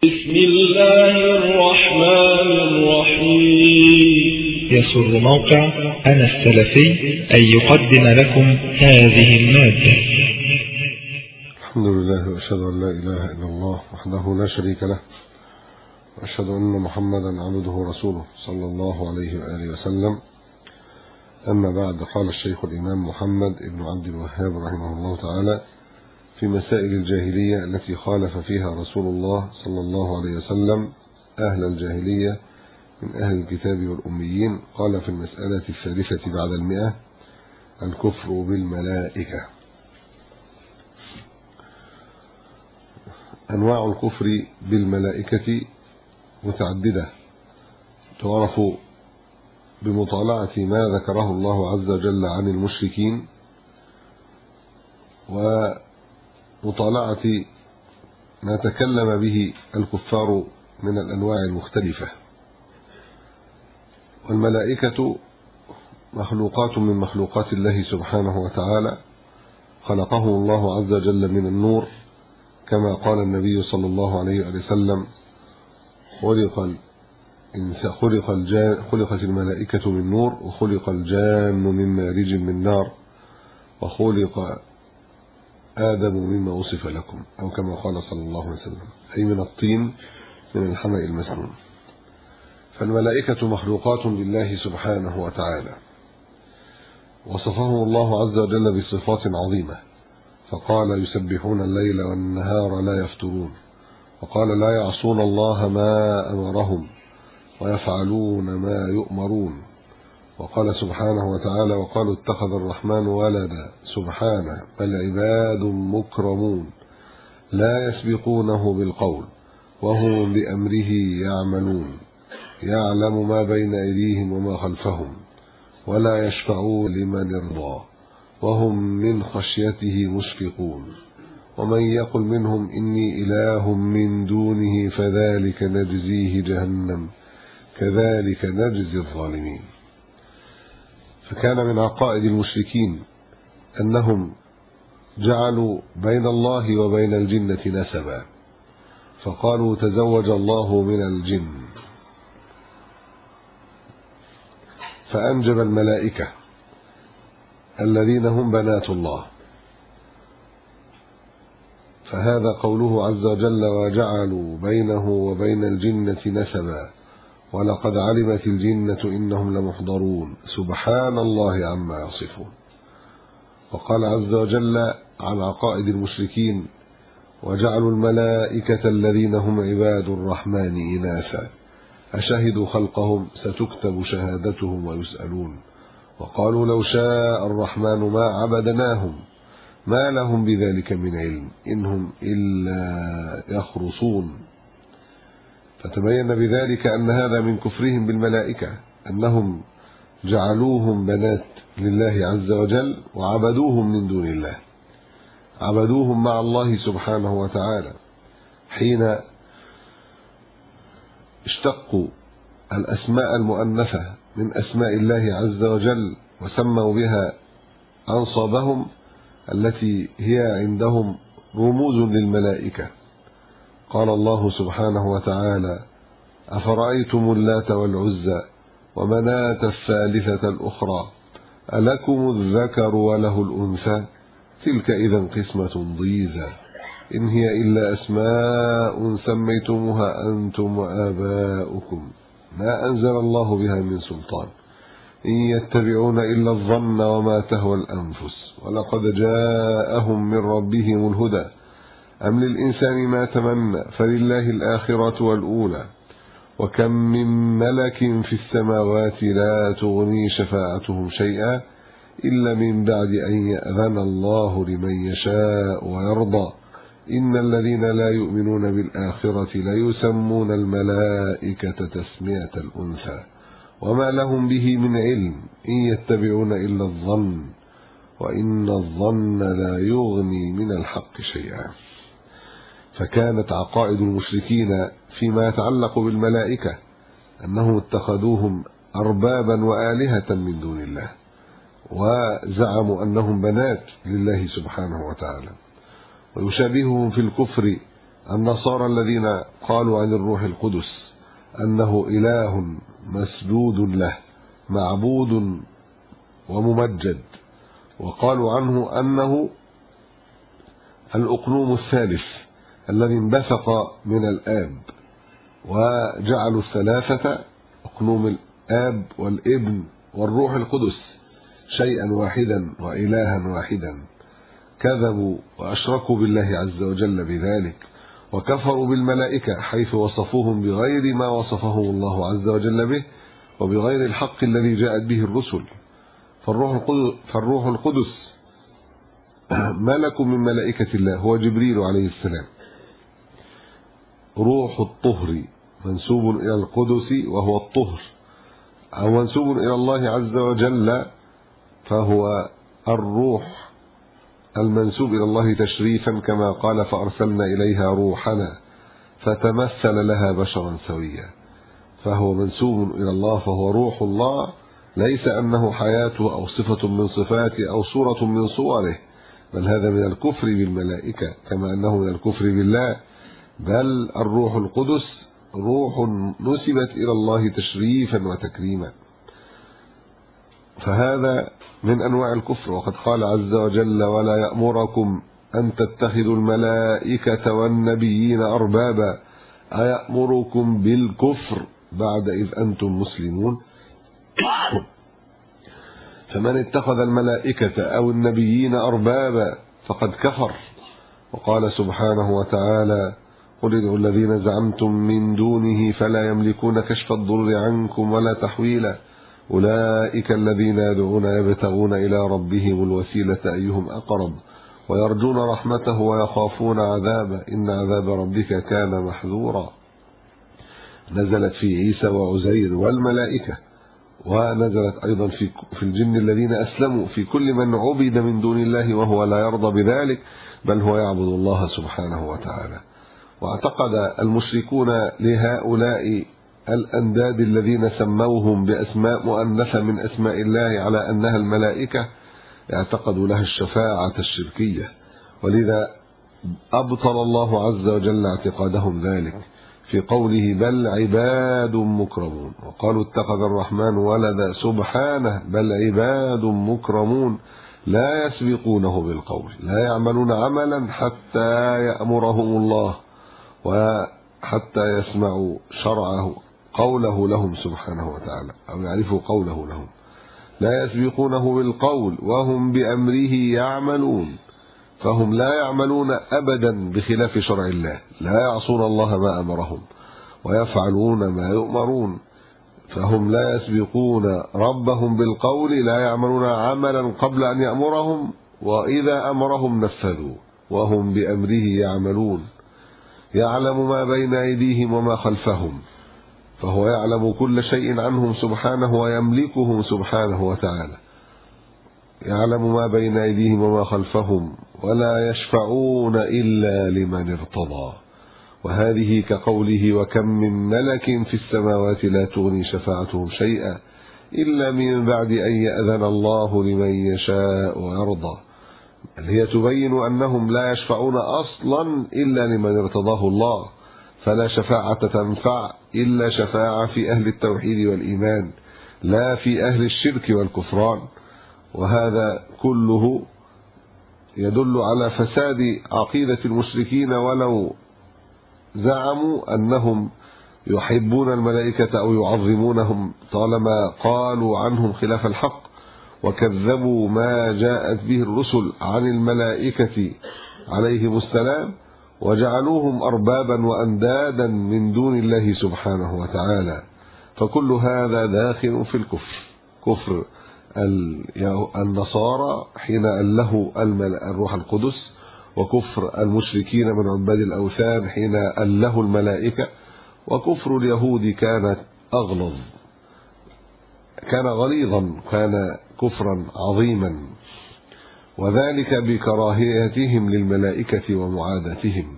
بسم الله الرحمن الرحيم. يسر موقع أنا السلفي أن يقدم لكم هذه المادة. الحمد لله وأشهد أن لا إله إلا الله وحده لا شريك له، وأشهد أن محمدا عبده ورسوله صلى الله عليه وآله وسلم. أما بعد، قال الشيخ الإمام محمد بن عبد الوهاب رحمه الله تعالى في مسائل الجاهلية التي خالف فيها رسول الله صلى الله عليه وسلم أهل الجاهلية من أهل الكتاب والأميين، قال في المسألة الثالثة بعد 100: الكفر بالملائكة. أنواع الكفر بالملائكة متعددة، تعرف بمطالعة ما ذكره الله عز وجل عن المشركين ومطالعة ما تكلم به الكفار من الأنواع المختلفة. والملائكة مخلوقات من مخلوقات الله سبحانه وتعالى، خلقهم الله عز وجل من النور، كما قال النبي صلى الله عليه وسلم: خلقت الملائكة من نور، وخلق الجان من مارج من نار، وخلق آدم مما وصف لكم، أو كما قال صلى الله عليه وسلم، أي من الطين من الحمأ المسنون. فالملائكة مخلوقات لله سبحانه وتعالى، وصفهم الله عز وجل بصفات عظيمة، فقال: يسبحون الليل والنهار لا يفترون، وقال: لا يعصون الله ما أمرهم ويفعلون ما يؤمرون، وقال سبحانه وتعالى: وقالوا اتخذ الرحمن ولدا، سبحانه، بل عباد مكرمون لا يسبقونه بالقول وهم بأمره يعملون، يعلم ما بين أيديهم وما خلفهم ولا يشفعون لمن ارضى وهم من خشيته مشفقون، ومن يقل منهم إني إله من دونه فذلك نجزيه جهنم كذلك نجزي الظالمين. فكان من عقائد المشركين أنهم جعلوا بين الله وبين الجنة نسبا، فقالوا: تزوج الله من الجن، فأنجب الملائكة الذين هم بنات الله. فهذا قوله عز وجل: وجعلوا بينه وبين الجنة نسبا ولقد علمت الجنة إنهم لمحضرون سبحان الله عما يصفون. وقال عز وجل عن عقائد المشركين: وجعلوا الملائكة الذين هم عباد الرحمن إناثا أشهدوا خلقهم ستكتب شهادتهم ويسألون، وقالوا: لو شاء الرحمن ما عبدناهم ما لهم بذلك من علم إنهم إلا يخرصون. فتبين بذلك أن هذا من كفرهم بالملائكة، أنهم جعلوهم بنات لله عز وجل وعبدوهم من دون الله، عبدوهم مع الله سبحانه وتعالى، حين اشتقوا الأسماء المؤنثة من أسماء الله عز وجل وسموا بها أنصابهم التي هي عندهم رموز للملائكة. قال الله سبحانه وتعالى: أفرأيتم اللات والعزى ومناة الثالثة الأخرى ألكم الذكر وله الأنثى تلك إذا قسمة ضيزى إن هي إلا أسماء سميتموها أنتم وآباؤكم ما أنزل الله بها من سلطان إن يتبعون إلا الظن وما تهوى الأنفس ولقد جاءهم من ربهم الهدى أم للإنسان ما تمنى فلله الآخرة والأولى وكم من ملك في السماوات لا تغني شفاعتهم شيئا إلا من بعد أن يأذن الله لمن يشاء ويرضى إن الذين لا يؤمنون بالآخرة ليسمون الملائكة تسمية الأنثى وما لهم به من علم إن يتبعون إلا الظن وإن الظن لا يغني من الحق شيئا. فكانت عقائد المشركين فيما يتعلق بالملائكة أنهم اتخذوهم أربابا وآلهة من دون الله، وزعموا أنهم بنات لله سبحانه وتعالى. ويشابههم في الكفر النصارى الذين قالوا عن الروح القدس أنه إله مسجود له معبود وممجد، وقالوا عنه أنه الأقنوم الثالث الذي انبثق من الآب، وجعلوا الثلاثة أقنوم الآب والابن والروح القدس شيئا واحدا وإلها واحدا. كذبوا وأشركوا بالله عز وجل بذلك، وكفروا بالملائكة حيث وصفوهم بغير ما وصفهم الله عز وجل به وبغير الحق الذي جاءت به الرسل. فالروح القدس ملك من ملائكة الله، هو جبريل عليه السلام. روح الطهر منسوب إلى القدس وهو الطهر، أو منسوب إلى الله عز وجل، فهو الروح المنسوب إلى الله تشريفا، كما قال فأرسلنا إليها روحنا فتمثل لها بشرا سويا. فهو منسوب إلى الله، فهو روح الله، ليس أنه حياته أو صفة من صفاته أو صورة من صوره، بل هذا من الكفر بالملائكة كما أنه من الكفر بالله. بل الروح القدس روح نسبت إلى الله تشريفا وتكريما، فهذا من أنواع الكفر. وقد قال عز وجل ولا يأمركم أن تتخذوا الملائكة والنبيين أربابا أيأمركم بالكفر بعد إذ أنتم مسلمون. فمن اتخذ الملائكة أو النبيين أربابا فقد كفر. وقال سبحانه وتعالى قل ادعوا الذين زعمتم من دونه فلا يملكون كشف الضر عنكم ولا تحويلا أولئك الذين يدعون يبتغون إلى ربهم الوسيلة أيهم أقرب ويرجون رحمته ويخافون عذابه إن عذاب ربك كان محذورا. نزلت في عيسى وعزير والملائكة، ونزلت أيضا في الجن الذين أسلموا، في كل من عبد من دون الله وهو لا يرضى بذلك، بل هو يعبد الله سبحانه وتعالى. واعتقد المشركون لهؤلاء الأنداد الذين سموهم بأسماء مؤنثة من أسماء الله على أنها الملائكة، اعتقدوا لها الشفاعة الشركية، ولذا أبطل الله عز وجل اعتقادهم ذلك في قوله بل عباد مكرمون. وقالوا اتخذ الرحمن ولدا سبحانه بل عباد مكرمون لا يسبقونه بالقول لا يعملون عملا حتى يأمرهم الله وحتى يسمعوا شرعه قوله لهم سبحانه وتعالى، أو يعرفوا قوله لهم. لا يسبقونه بالقول وهم بأمره يعملون، فهم لا يعملون أبدا بخلاف شرع الله، لا يعصون الله ما أمرهم ويفعلون ما يؤمرون. فهم لا يسبقون ربهم بالقول، لا يعملون عملا قبل أن يأمرهم، وإذا أمرهم نفذوا وهم بأمره يعملون. يعلم ما بين أيديهم وما خلفهم، فهو يعلم كل شيء عنهم سبحانه ويملكهم سبحانه وتعالى. يعلم ما بين أيديهم وما خلفهم ولا يشفعون إلا لمن ارتضى. وهذه كقوله وكم من ملك في السماوات لا تغني شفاعتهم شيئا إلا من بعد أن يأذن الله لمن يشاء ويرضى. هي تبين أنهم لا يشفعون أصلا إلا لمن ارتضاه الله، فلا شفاعة تنفع إلا شفاعة في أهل التوحيد والإيمان، لا في أهل الشرك والكفران. وهذا كله يدل على فساد عقيدة المشركين، ولو زعموا أنهم يحبون الملائكة أو يعظمونهم طالما قالوا عنهم خلاف الحق وكذبوا ما جاءت به الرسل عن الملائكة عليهم السلام، وجعلوهم أربابا وأندادا من دون الله سبحانه وتعالى. فكل هذا داخل في الكفر، كفر النصارى حين أله الروح القدس، وكفر المشركين من عباد الأوثان حين أله الملائكة، وكفر اليهود كان أغلظ، كان غليظا، كان كفرا عظيما، وذلك بكراهيتهم للملائكة ومعاداتهم.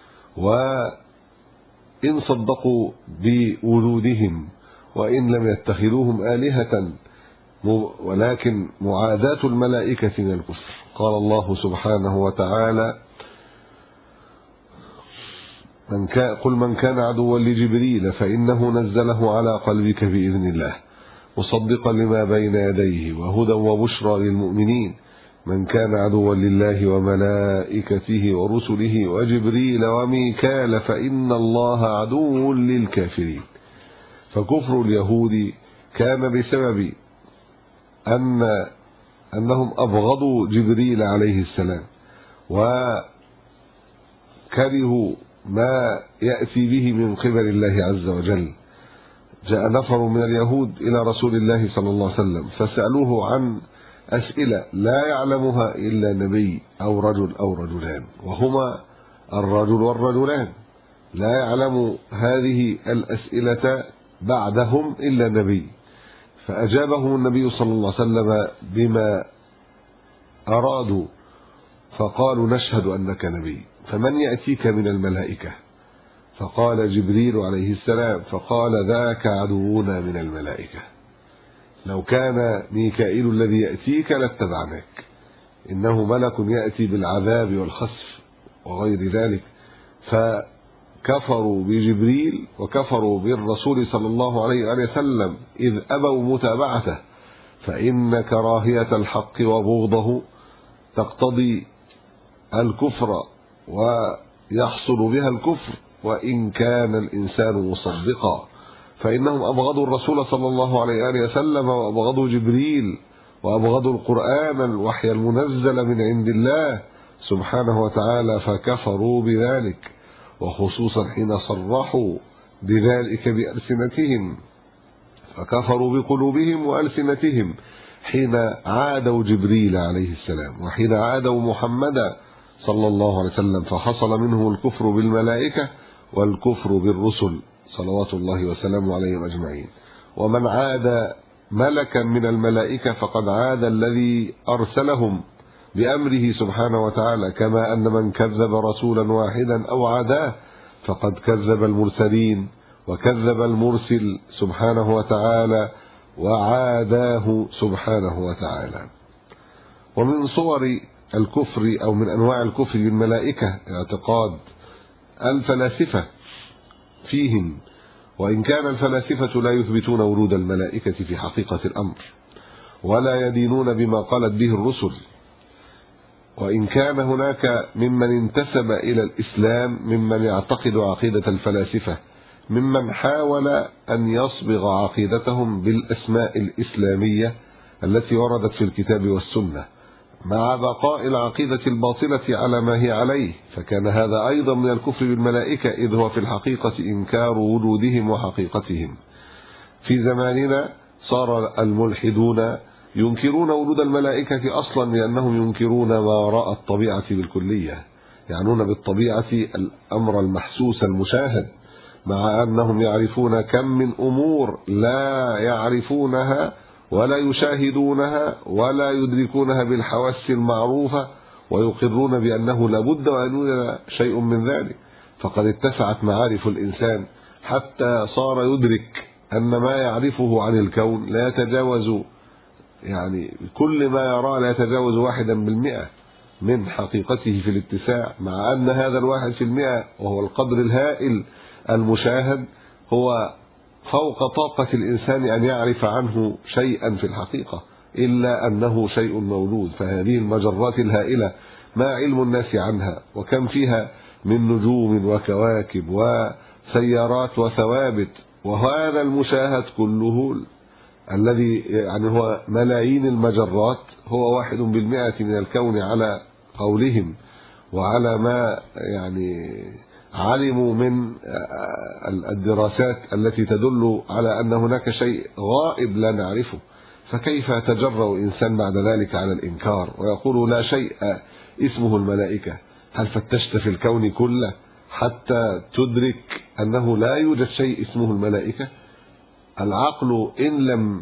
وإن صدقوا بوجودهم وإن لم يتخذوهم آلهة، ولكن معاداة الملائكة من الكفر. قال الله سبحانه وتعالى قل من كان عدوا لجبريل فإنه نزله على قلبك بإذن الله مصدقا لما بين يديه وهدى وبشرى للمؤمنين من كان عدوا لله وملائكته ورسله وجبريل وميكال فإن الله عدو للكافرين. فكفر اليهود كان بسبب أنهم أبغضوا جبريل عليه السلام وكرهوا ما يأتي به من قبل الله عز وجل. جاء نفر من اليهود إلى رسول الله صلى الله عليه وسلم فسألوه عن أسئلة لا يعلمها إلا نبي أو رجل أو رجلان، وهما الرجل والرجلان، لا يعلم هذه الأسئلة بعدهم إلا نبي. فأجابهم النبي صلى الله عليه وسلم بما أرادوا فقالوا نشهد أنك نبي، فمن يأتيك من الملائكة؟ فقال جبريل عليه السلام، فقال ذاك عدونا من الملائكة، لو كان ميكائيل الذي يأتيك لاتبعناك، إنه ملك يأتي بالعذاب والخسف وغير ذلك. فكفروا بجبريل وكفروا بالرسول صلى الله عليه وسلم إذ أبوا متابعته، فإن كراهية الحق وبغضه تقتضي الكفر ويحصل بها الكفر وإن كان الإنسان مصدقا. فإنهم أبغضوا الرسول صلى الله عليه وسلم وأبغضوا جبريل وأبغضوا القرآن الوحي المنزل من عند الله سبحانه وتعالى، فكفروا بذلك، وخصوصا حين صرحوا بذلك بألسنتهم، فكفروا بقلوبهم وألسنتهم حين عادوا جبريل عليه السلام وحين عادوا محمدا صلى الله عليه وسلم، فحصل منه الكفر بالملائكة والكفر بالرسل صلوات الله وسلامه عليهم أجمعين. ومن عاد ملكا من الملائكة فقد عاد الذي أرسلهم بأمره سبحانه وتعالى، كما أن من كذب رسولا واحدا أو عاداه فقد كذب المرسلين وكذب المرسل سبحانه وتعالى وعاداه سبحانه وتعالى. ومن صور الكفر أو من أنواع الكفر بالملائكة اعتقاد الفلاسفة فيهم، وإن كان الفلاسفة لا يثبتون ورود الملائكة في حقيقة الأمر ولا يدينون بما قالت به الرسل، وإن كان هناك ممن انتسب إلى الإسلام ممن يعتقد عقيدة الفلاسفة، ممن حاول أن يصبغ عقيدتهم بالأسماء الإسلامية التي وردت في الكتاب والسنة مع بقاء العقيدة الباطلة على ما هي عليه، فكان هذا أيضا من الكفر بالملائكة، إذ هو في الحقيقة إنكار وجودهم وحقيقتهم. في زماننا صار الملحدون ينكرون وجود الملائكة أصلا لأنهم ينكرون ما وراء الطبيعة بالكلية، يعنون بالطبيعة الأمر المحسوس المشاهد، مع أنهم يعرفون كم من أمور لا يعرفونها ولا يشاهدونها ولا يدركونها بالحواس المعروفة، ويقرون بأنه لابد وأن يوجد شيء من ذلك. فقد اتسعت معارف الإنسان حتى صار يدرك أن ما يعرفه عن الكون لا يتجاوز، يعني كل ما يراه لا يتجاوز 1% من حقيقته في الاتساع، مع أن هذا 1% وهو القدر الهائل المشاهد هو فوق طاقة الإنسان أن يعرف عنه شيئا في الحقيقة، إلا أنه شيء مولود. فهذه المجرات الهائلة ما علم الناس عنها، وكم فيها من نجوم وكواكب وسيارات وثوابت، وهذا المشاهد كله الذي يعني هو ملايين المجرات هو 1% من الكون على قولهم، وعلى ما يعني علموا من الدراسات التي تدل على أن هناك شيء غائب لا نعرفه. فكيف يتجرأ إنسان بعد ذلك على الإنكار ويقول لا شيء اسمه الملائكة؟ هل فتشت في الكون كله حتى تدرك أنه لا يوجد شيء اسمه الملائكة؟ العقل إن لم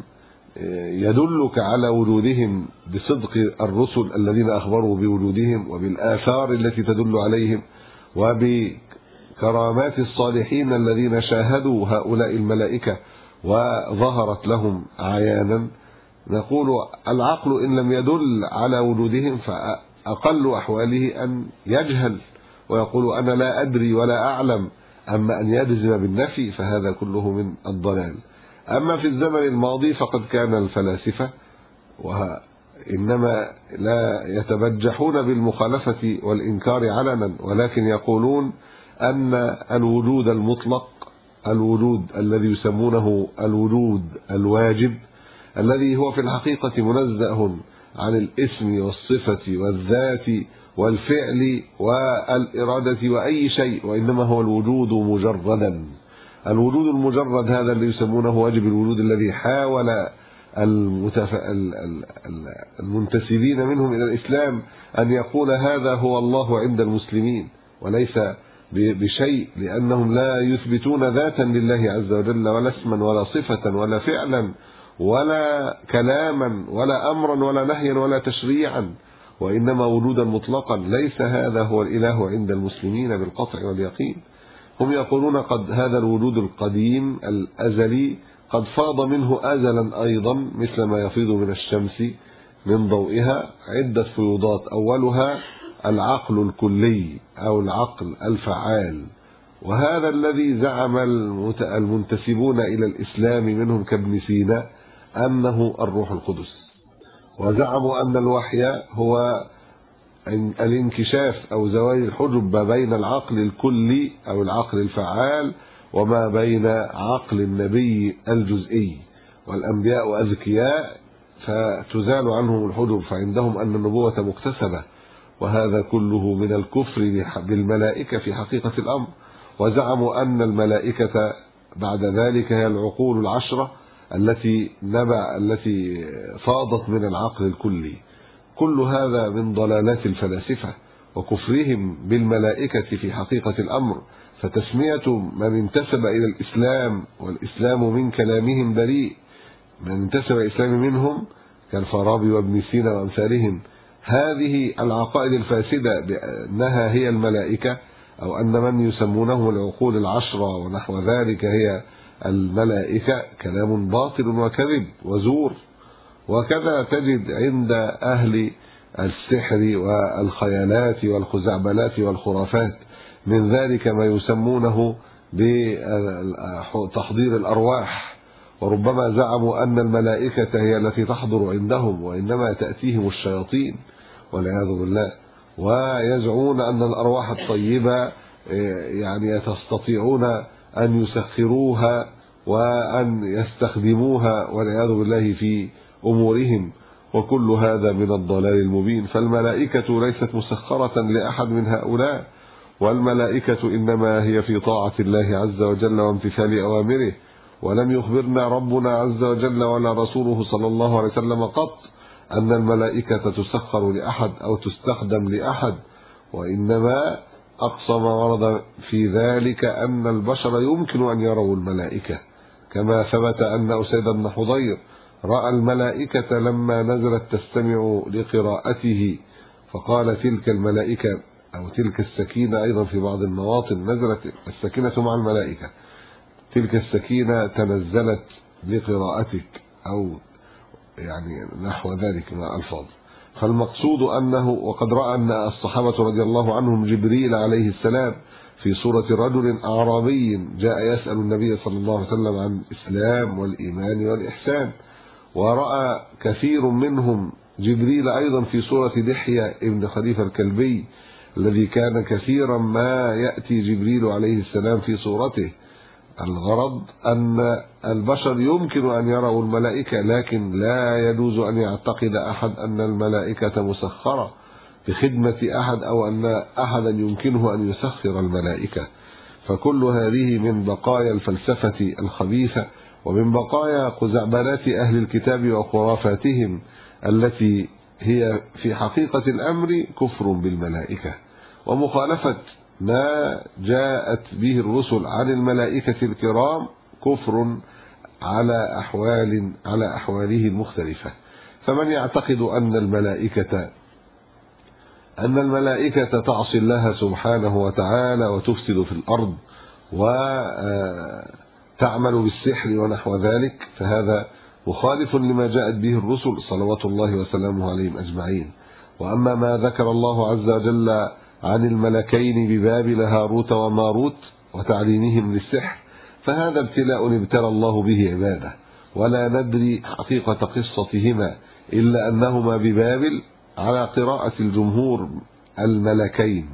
يدلك على وجودهم بصدق الرسل الذين أخبروا بوجودهم وبالآثار التي تدل عليهم وبكرامات الصالحين الذين شاهدوا هؤلاء الملائكة وظهرت لهم عيانا، نقول العقل إن لم يدل على وجودهم فأقل أحواله أن يجهل ويقول أنا لا أدري ولا أعلم. أما أن يجزم بالنفي فهذا كله من الضلال. أما في الزمن الماضي فقد كان الفلاسفة وإنما لا يتبجحون بالمخالفة والإنكار علنا، ولكن يقولون أن الوجود المطلق، الوجود الذي يسمونه الوجود الواجب، الذي هو في الحقيقة منزه عن الاسم والصفة والذات والفعل والإرادة وأي شيء، وإنما هو الوجود مجردا. الوجود المجرد هذا اللي يسمونه واجب الوجود، الذي حاول المنتسبين منهم إلى الإسلام أن يقول هذا هو الله عند المسلمين، وليس بشيء، لأنهم لا يثبتون ذاتا لله عز وجل، ولا اسما ولا صفة ولا فعلا ولا كلاما ولا أمرا ولا نهيا ولا تشريعا، وإنما وجودا مطلقا. ليس هذا هو الإله عند المسلمين بالقطع واليقين. هم يقولون قد هذا الوجود القديم الأزلي قد فاض منه أزلا أيضا، مثل ما يفيض من الشمس من ضوئها عدة فيوضات، أولها العقل الكلي أو العقل الفعال. وهذا الذي زعم المنتسبون إلى الإسلام منهم كابن سينا أنه الروح القدس، وزعموا أن الوحي هو الانكشاف أو زوال الحجب ما بين العقل الكلي أو العقل الفعال وما بين عقل النبي الجزئي، والأنبياء أذكياء فتزال عنهم الحجب، فعندهم أن النبوة مكتسبة، وهذا كله من الكفر بالملائكة في حقيقة الأمر. وزعموا أن الملائكة بعد ذلك هي العقول العشرة التي فاضت من العقل الكلي. كل هذا من ضلالات الفلاسفة وكفرهم بالملائكة في حقيقة الأمر. فتسمية من انتسب إلى الإسلام، والإسلام من كلامهم بريء، من انتسب إلى الإسلام منهم كالفارابي وابن سينا وأمثالهم، هذه العقائد الفاسدة بأنها هي الملائكة، أو أن من يسمونهم العقول العشرة ونحو ذلك هي الملائكة، كلام باطل وكذب وزور. وكذا تجد عند أهل السحر والخيالات والخزعبلات والخرافات من ذلك ما يسمونه بتحضير الأرواح، وربما زعموا أن الملائكة هي التي تحضر عندهم، وإنما تأتيهم الشياطين والعياذ بالله. ويزعمون أن الأرواح الطيبة يعني تستطيعون أن يسخروها وأن يستخدموها والعياذ بالله في أمورهم، وكل هذا من الضلال المبين. فالملائكة ليست مسخرة لأحد من هؤلاء، والملائكة إنما هي في طاعة الله عز وجل وامتثال أوامره. ولم يخبرنا ربنا عز وجل ولا رسوله صلى الله عليه وسلم قط أن الملائكة تسخر لأحد أو تستخدم لأحد، وإنما أقصى ما ورد في ذلك أن البشر يمكن أن يروا الملائكة، كما ثبت أن أسيد بن حضير رأى الملائكة لما نزلت تستمع لقراءته، فقال تلك الملائكة أو تلك السكينة، أيضا في بعض المواطن نزلت السكينة مع الملائكة، تلك السكينة تنزلت لقراءتك، أو يعني نحو ذلك من الألفاظ. فالمقصود أنه وقد رأى أن الصحابة رضي الله عنهم جبريل عليه السلام في صورة رجل أعرابي جاء يسأل النبي صلى الله عليه وسلم عن الإسلام والإيمان والإحسان، ورأى كثير منهم جبريل أيضا في صورة دحية ابن خليفة الكلبي الذي كان كثيرا ما يأتي جبريل عليه السلام في صورته. الغرض أن البشر يمكن أن يروا الملائكة، لكن لا يجوز أن يعتقد أحد أن الملائكة مسخرة بخدمة أحد، أو أن أحدا يمكنه أن يسخر الملائكة. فكل هذه من بقايا الفلسفة الخبيثة، ومن بقايا خزعبلات أهل الكتاب وخرافاتهم التي هي في حقيقة الأمر كفر بالملائكة ومخالفة ما جاءت به الرسل عن الملائكة الكرام، كفر على أحواله المختلفة. فمن يعتقد أن الملائكة تعصي الله سبحانه وتعالى وتفسد في الأرض وتعمل بالسحر ونحو ذلك، فهذا مخالف لما جاءت به الرسل صلوات الله وسلامه عليهم أجمعين. وأما ما ذكر الله عز وجل عن الملكين ببابل هاروت وماروت وتعليمهم للسحر، فهذا ابتلاء ابتلى الله به عباده، ولا ندري حقيقة قصتهما إلا أنهما ببابل على قراءة الجمهور الملكين،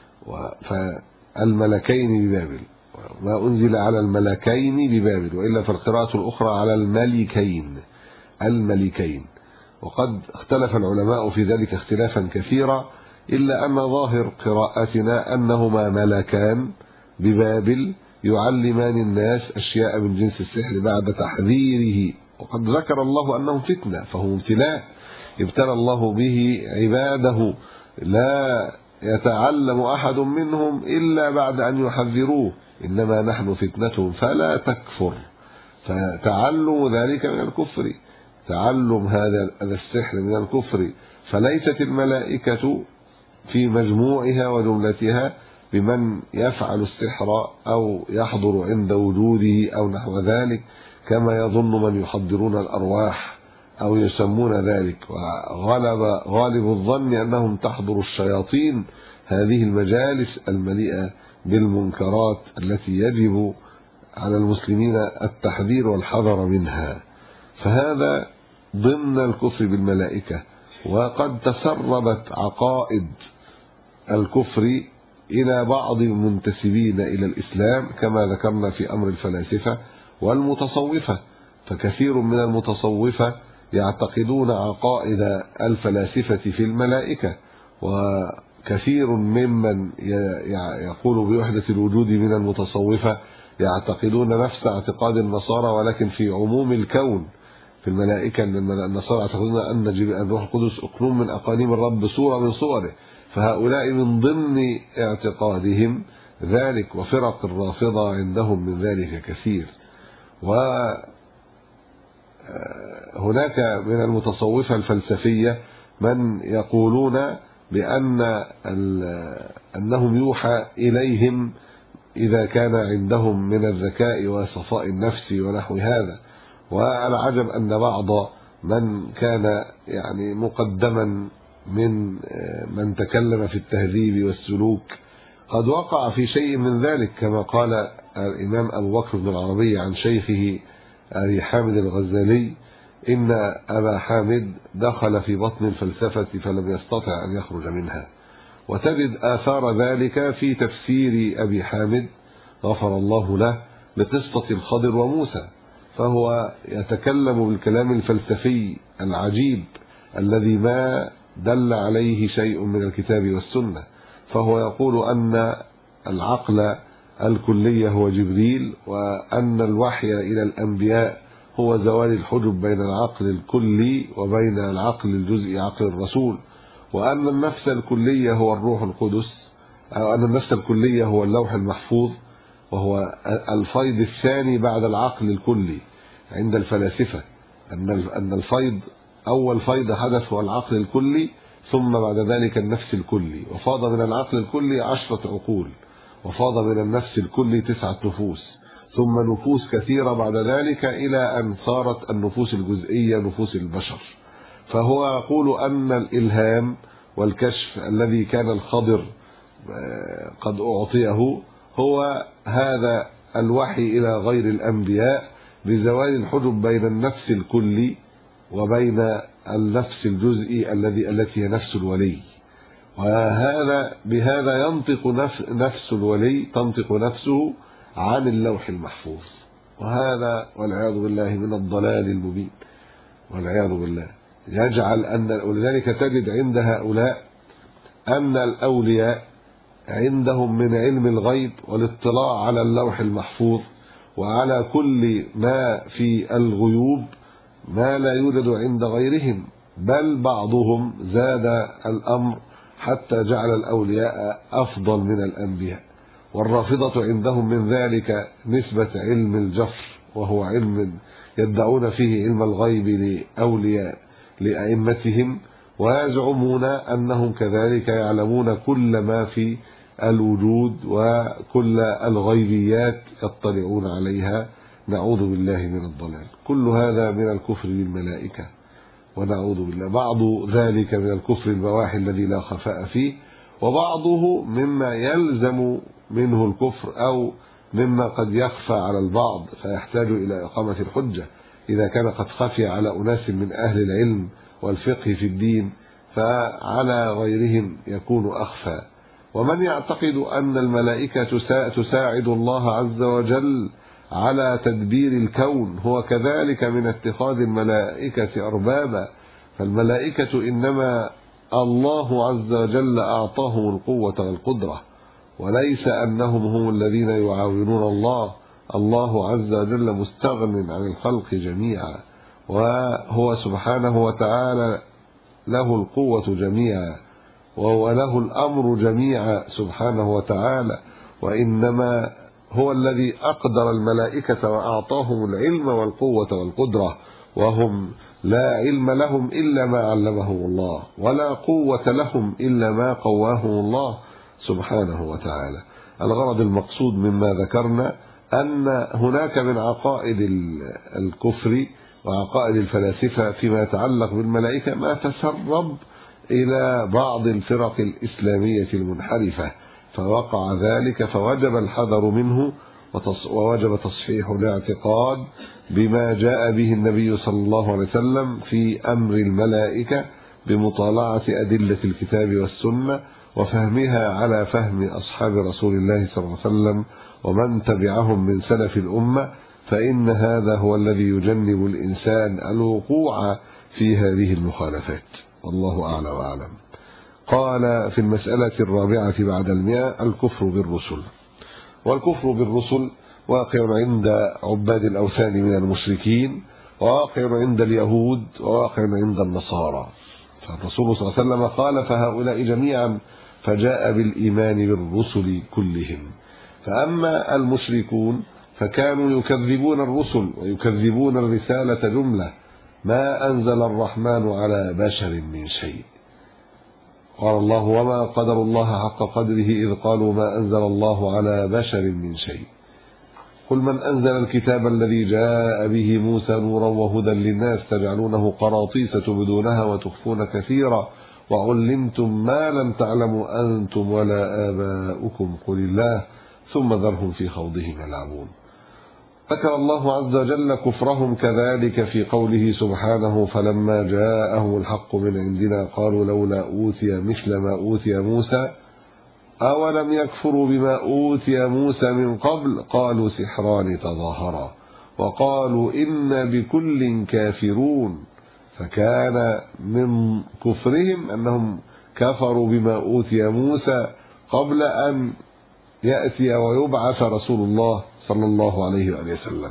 فالملكين ببابل، ما أنزل على الملكين ببابل، وإلا فالقراءة الأخرى على الملكين. وقد اختلف العلماء في ذلك اختلافا كثيرا، إلا أن ظاهر قراءتنا أنهما ملكان ببابل يعلمان الناس أشياء من جنس السحر بعد تحذيره، وقد ذكر الله أنهم فتنة، فهو ابتلاء ابتلى الله به عباده، لا يتعلم أحد منهم إلا بعد أن يحذروه، إنما نحن فتنتهم فلا تكفر. فتعلم ذلك من الكفر، تعلم هذا السحر من الكفر، فليست الملائكة في مجموعها وجملتها بمن يفعل السحر أو يحضر عند وجوده أو نحو ذلك، كما يظن من يحضرون الأرواح أو يسمون ذلك، وغالب الظن أنهم تحضر الشياطين هذه المجالس المليئة بالمنكرات التي يجب على المسلمين التحذير والحذر منها. فهذا ضمن الكفر بالملائكة. وقد تسربت عقائد الكفر إلى بعض المنتسبين إلى الإسلام كما ذكرنا في أمر الفلاسفة والمتصوفة، فكثير من المتصوفة يعتقدون عقائد الفلاسفة في الملائكة، وكثير ممن يقول بوحدة الوجود من المتصوفة يعتقدون نفس اعتقاد النصارى، ولكن في عموم الكون في الملائكة. النصارى يعتقدون أن الروح القدس أقنوم من أقانيم الرب، صورة من صوره، فهؤلاء من ضمن اعتقادهم ذلك، وفرق الرافضة عندهم من ذلك كثير. وهناك من المتصوفة الفلسفية من يقولون أنهم يوحى إليهم إذا كان عندهم من الذكاء وصفاء النفس ونحو هذا. والعجب أن بعض من كان يعني مقدما من تكلم في التهذيب والسلوك قد وقع في شيء من ذلك، كما قال الإمام أبو بكر بن العربي عن شيخه أبي حامد الغزالي: إن أبا حامد دخل في بطن الفلسفة فلم يستطع أن يخرج منها. وتجد آثار ذلك في تفسير أبي حامد غفر الله له لقصة الخضر وموسى، فهو يتكلم بالكلام الفلسفي العجيب الذي ما دل عليه شيء من الكتاب والسنة. فهو يقول أن العقل الكلي هو جبريل، وأن الوحي إلى الأنبياء هو زوال الحجب بين العقل الكلي وبين العقل الجزئي عقل الرسول، وأن النفس الكلية هو الروح القدس، أو أن النفس الكلية هو اللوح المحفوظ، وهو الفيض الثاني بعد العقل الكلي عند الفلاسفة، أن الفيض أول فيض حدث هو العقل الكلي، ثم بعد ذلك النفس الكلي، وفاض من العقل الكلي 10 عقول، وفاض من النفس الكلي 9 نفوس، ثم نفوس كثيرة بعد ذلك إلى أن صارت النفوس الجزئية نفوس البشر. فهو يقول أن الإلهام والكشف الذي كان الخضر قد أعطيه هو هذا الوحي إلى غير الأنبياء بزوال الحجب بين النفس الكلي وبين النفس الجزئي التي هي نفس الولي. بهذا ينطق نفس الولي، تنطق نفسه عن اللوح المحفوظ، وهذا والعياذ بالله من الضلال المبين والعياذ بالله. يجعل ولذلك تجد عند هؤلاء أن الأولياء عندهم من علم الغيب والاطلاع على اللوح المحفوظ وعلى كل ما في الغيوب ما لا يوجد عند غيرهم، بل بعضهم زاد الأمر حتى جعل الأولياء أفضل من الأنبياء. والرافضة عندهم من ذلك نسبة علم الجفر، وهو علم يدعون فيه علم الغيب لأولياء لأئمتهم، ويزعمون أنهم كذلك يعلمون كل ما في الوجود وكل الغيبيات يطلعون عليها، نعوذ بالله من الضلال. كل هذا من الكفر بالملائكة ونعوذ بالله. بعض ذلك من الكفر البواحي الذي لا خفاء فيه، وبعضه مما يلزم منه الكفر أو مما قد يخفى على البعض فيحتاج إلى إقامة الحجة إذا كان قد خفي على أناس من أهل العلم والفقه في الدين، فعلى غيرهم يكون أخفى. ومن يعتقد أن الملائكة تساعد الله عز وجل على تدبير الكون هو كذلك من اتخاذ الملائكة أربابا، فالملائكة إنما الله عز وجل أعطاهم القوة والقدرة، وليس أنهم هم الذين يعاونون الله. الله عز وجل مستغن عن الخلق جميعا، وهو سبحانه وتعالى له القوة جميعا، وهو له الأمر جميعا سبحانه وتعالى، وإنما هو الذي أقدر الملائكة وأعطاهم العلم والقوة والقدرة، وهم لا علم لهم إلا ما علمهم الله، ولا قوة لهم إلا ما قواهم الله سبحانه وتعالى. الغرض المقصود مما ذكرنا أن هناك من عقائد الكفر وعقائد الفلاسفة فيما يتعلق بالملائكة ما تسرب إلى بعض الفرق الإسلامية المنحرفة، فوقع ذلك فوجب الحذر منه، ووجب تصحيح الاعتقاد بما جاء به النبي صلى الله عليه وسلم في أمر الملائكة بمطالعة أدلة الكتاب والسنة وفهمها على فهم أصحاب رسول الله صلى الله عليه وسلم ومن تبعهم من سلف الأمة، فإن هذا هو الذي يجنب الإنسان الوقوع في هذه المخالفات. والله أعلى وأعلم. قال في المسألة الرابعة بعد 100 الكفر بالرسل. والكفر بالرسل واقع عند عباد الأوثان من المشركين، وواقع عند اليهود، وواقع عند النصارى. فالرسول صلى الله عليه وسلم خالف هؤلاء جميعا فجاء بالإيمان بالرسل كلهم. فأما المشركون فكانوا يكذبون الرسل ويكذبون الرسالة جملة، ما أنزل الرحمن على بشر من شيء. قال الله وما قدر الله حق قدره إذ قالوا ما أنزل الله على بشر من شيء. قل من أنزل الكتاب الذي جاء به موسى نورا وهدى للناس تجعلونه قراطيس تبدونها وتخفون كثيرا وعلمتم ما لم تعلموا أنتم ولا آباؤكم قل الله ثم ذرهم في خوضهم يلعبون. ذكر الله عز وجل كفرهم كذلك في قوله سبحانه فلما جاءهم الحق من عندنا قالوا لولا أوتي مثل ما أوتي موسى أولم يكفروا بما أوتي موسى من قبل قالوا سحران تظاهرا وقالوا إنا بكل كافرون. فكان من كفرهم أنهم كفروا بما أوتي موسى قبل أن يأتي ويبعث رسول الله صلى الله عليه وسلم.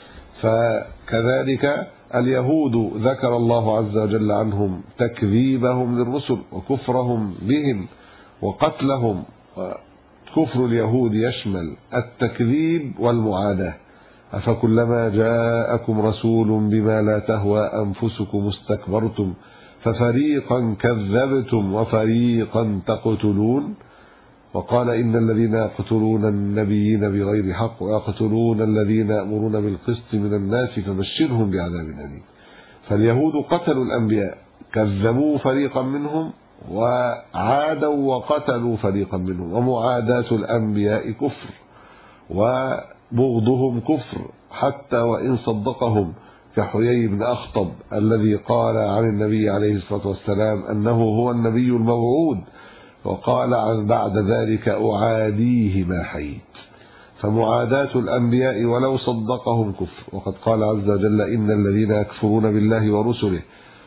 فكذلك اليهود ذكر الله عز وجل عنهم تكذيبهم للرسل وكفرهم بهم وقتلهم. كفر اليهود يشمل التكذيب والمعاداة. أفكلما جاءكم رسول بما لا تهوى أنفسكم استكبرتم ففريقا كذبتم وفريقا تقتلون. وقال إن الذين يقتلون النبيين بغير حق ويقتلون الذين يأمرون بالقسط من الناس فبشرهم بعذاب أليم. فاليهود قتلوا الأنبياء، كذبوا فريقا منهم وعادوا وقتلوا فريقا منهم. ومعاداة الأنبياء كفر وبغضهم كفر حتى وإن صدقهم، كحيي بن أخطب الذي قال عن النبي عليه الصلاة والسلام أنه هو النبي الموعود، وقال عن بعد ذلك أعاديه ما حييت. فمعاداة الأنبياء ولو صدقهم كفر. وقد قال عز وجل إن الذين يكفرون بالله ورسله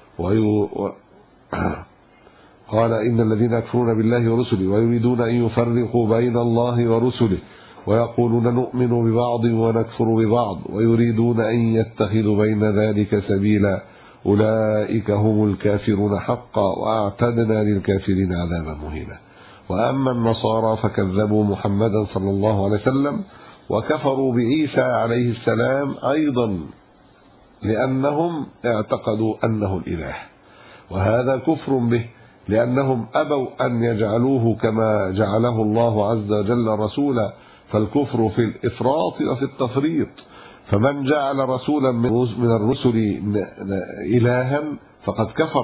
قال إن الذين يكفرون بالله ورسله ويريدون أن يفرقوا بين الله ورسله ويقولون نؤمن ببعض ونكفر ببعض ويريدون أن يتخذوا بين ذلك سبيلا أولئك هم الكافرون حقا وأعتدنا للكافرين عذابا مهينا. وأما النصارى فكذبوا محمدا صلى الله عليه وسلم وكفروا بعيسى عليه السلام أيضا لأنهم اعتقدوا أنه الإله، وهذا كفر به لأنهم أبوا أن يجعلوه كما جعله الله عز وجل رسولا. فالكفر في الإفراط وفي التفريط. فمن جعل رسولا من الرسل إلها فقد كفر،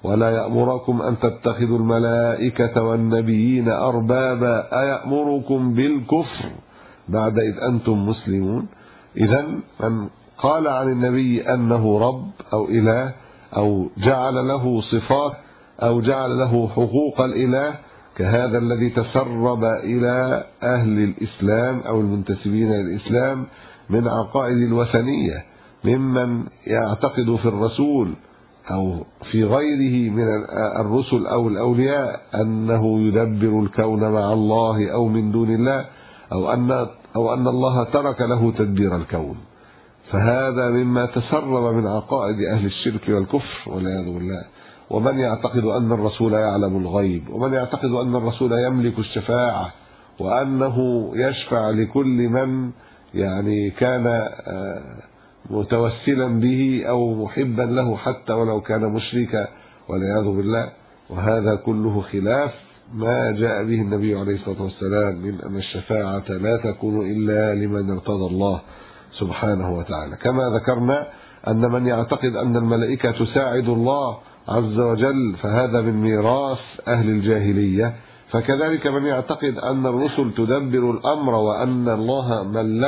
ولا يأمركم أن تتخذوا الملائكة والنبيين أربابا أيأمركم بالكفر بعد إذ أنتم مسلمون. إذن من قال عن النبي أنه رب أو إله أو جعل له صفات أو جعل له حقوق الإله كهذا الذي تسرب إلى أهل الإسلام أو المنتسبين للإسلام من عقائد الوثنية ممن يعتقد في الرسول أو في غيره من الرسل أو الأولياء أنه يدبر الكون مع الله أو من دون الله أو أن الله ترك له تدبير الكون. فهذا مما تسرب من عقائد أهل الشرك والكفر والعياذ بالله. ومن يعتقد أن الرسول يعلم الغيب، ومن يعتقد أن الرسول يملك الشفاعة وأنه يشفع لكل من يعني كان متوسلا به أو محبا له حتى ولو كان مشركا والعياذ بالله. وهذا كله خلاف ما جاء به النبي عليه الصلاة والسلام من أن الشفاعة لا تكون إلا لمن ارتضى الله سبحانه وتعالى. كما ذكرنا أن من يعتقد أن الملائكة تساعد الله عز وجل فهذا من ميراث أهل الجاهلية، فكذلك من يعتقد أن الرسل تدبر الأمر وأن الله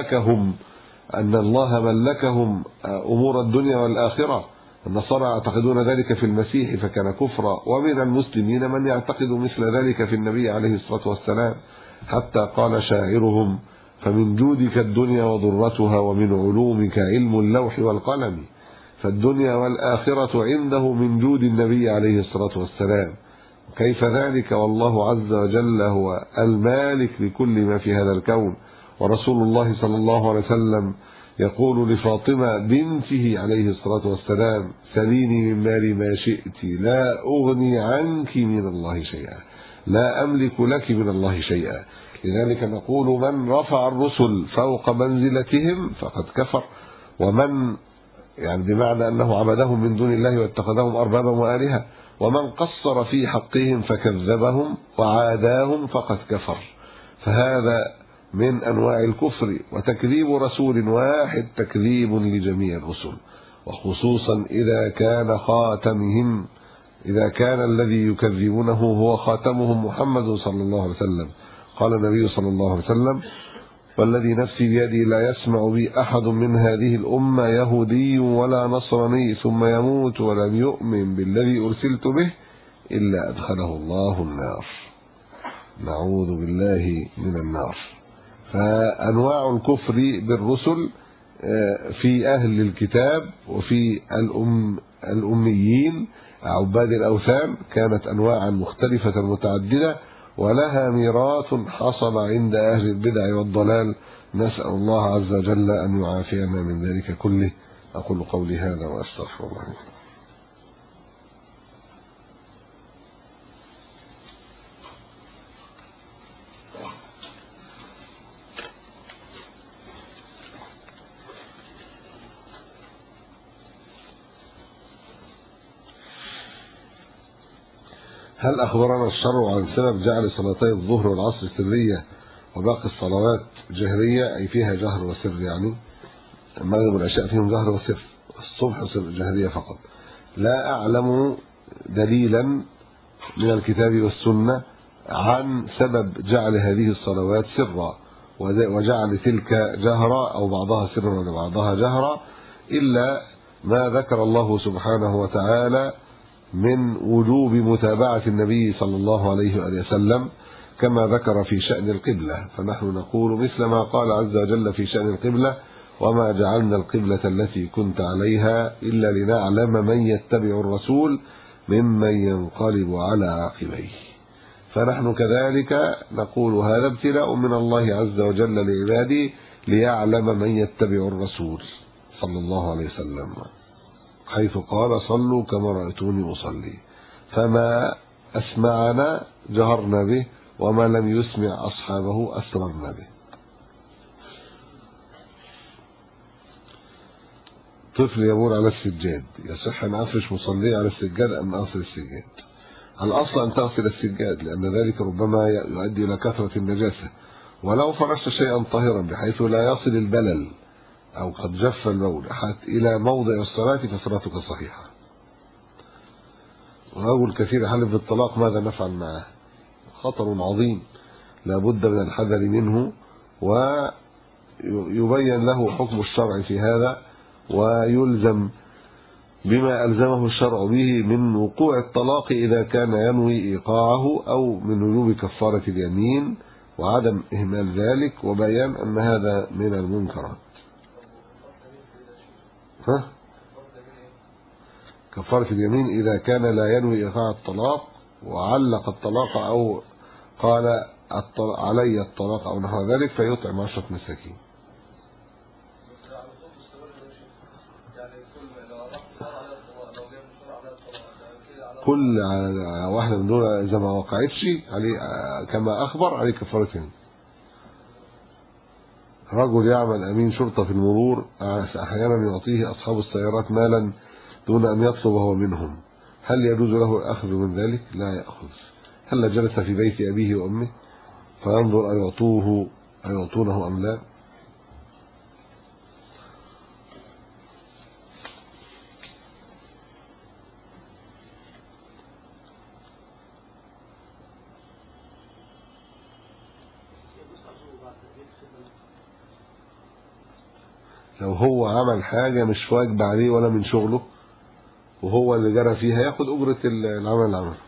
ملكهم أمور الدنيا والآخرة. النصارى يعتقدون ذلك في المسيح فكان كفرا، ومن المسلمين من يعتقد مثل ذلك في النبي عليه الصلاة والسلام، حتى قال شاعرهم: فمن جودك الدنيا وضرتها ومن علومك علم اللوح والقلم. فالدنيا والآخرة عنده من جود النبي عليه الصلاة والسلام. كيف ذلك والله عز وجل هو المالك لكل ما في هذا الكون. ورسول الله صلى الله عليه وسلم يقول لفاطمة بنته عليه الصلاة والسلام: سليني من مالي ما شئت لا أغني عنك من الله شيئا، لا أملك لك من الله شيئا. لذلك نقول من رفع الرسل فوق منزلتهم فقد كفر، ومن يعني بمعنى أنه عبدهم من دون الله واتخذهم أربابا وآلهة، ومن قصر في حقهم فكذبهم وعاداهم فقد كفر. فهذا من أنواع الكفر، وتكذيب رسول واحد تكذيب لجميع الرسل، وخصوصا إذا كان الذي يكذبونه هو خاتمهم محمد صلى الله عليه وسلم. قال النبي صلى الله عليه وسلم: والذي نفسي بيدي لا يسمع بي أحد من هذه الأمة يهودي ولا نصراني ثم يموت ولم يؤمن بالذي أرسلت به إلا أدخله الله النار. نعوذ بالله من النار. فأنواع الكفر بالرسل في أهل الكتاب وفي الأميين عباد الأوثان كانت أنواعا مختلفة متعددة، ولها ميراث حصل عند أهل البدع والضلال. نسأل الله عز وجل أن يعافينا من ذلك كله. أقول قولي هذا وأستغفر الله. هل أخبرنا الشرع عن سبب جعل صلاتي الظهر والعصر سرية وباقي الصلوات جهرية، أي فيها جهر وسر؟ يعني المغرب والعشاء فيهم جهر وسر، الصبح جهرية فقط. لا أعلم دليلا من الكتاب والسنة عن سبب جعل هذه الصلوات سرا وجعل تلك جهرا أو بعضها سرا وبعضها جهرا، إلا ما ذكر الله سبحانه وتعالى من وجوب متابعة النبي صلى الله عليه وآله وسلم كما ذكر في شأن القبلة. فنحن نقول مثل ما قال عز وجل في شأن القبلة: وما جعلنا القبلة التي كنت عليها إلا لنعلم من يتبع الرسول ممن ينقلب على عقبيه. فنحن كذلك نقول هذا ابتلاء من الله عز وجل لعباده ليعلم من يتبع الرسول صلى الله عليه وسلم، حيث قال: صلوا كما رأيتوني أصلي. فما أسمعنا جهرنا به، وما لم يسمع أصحابه أسررنا به. طفل يمر على السجاد، يصح أن أفرش مصلي على السجاد أم أغسل السجاد؟ الأصل أن تغسل السجاد، لأن ذلك ربما يؤدي إلى كثرة النجاسة. ولو فرشت شيئا طاهرا بحيث لا يصل البلل أو قد جف البول إلى موضع الصلاة فصلاتك صحيحة. رجل كثير يحلف بالطلاق ماذا نفعل معه؟ خطر عظيم لا بد من الحذر منه، ويبين له حكم الشرع في هذا، ويلزم بما ألزمه الشرع به من وقوع الطلاق إذا كان ينوي إيقاعه، أو من وجوب كفارة اليمين وعدم إهمال ذلك، وبيان أن هذا من المنكرات. كفارة اليمين إذا كان لا ينوي إيقاع الطلاق وعلق الطلاق أو قال علي الطلاق أو نحو ذلك فيطعم 10 مساكين. كل واحدة من دول إذا ما وقعتش عليه كما أخبر عليه كفارة يمين. رجل يعمل أمين شرطة في المرور، أحيانا يعطيه أصحاب السيارات مالا دون أن يطلب هو منهم، هل يجوز له الأخذ من ذلك؟ لا يأخذ. هل جلس في بيت أبيه وأمه فينظر أيعطونه أم لا؟ لو هو عمل حاجة مش واجب عليه ولا من شغله وهو اللي جرى فيها ياخد أجرة العمل اللي عمله.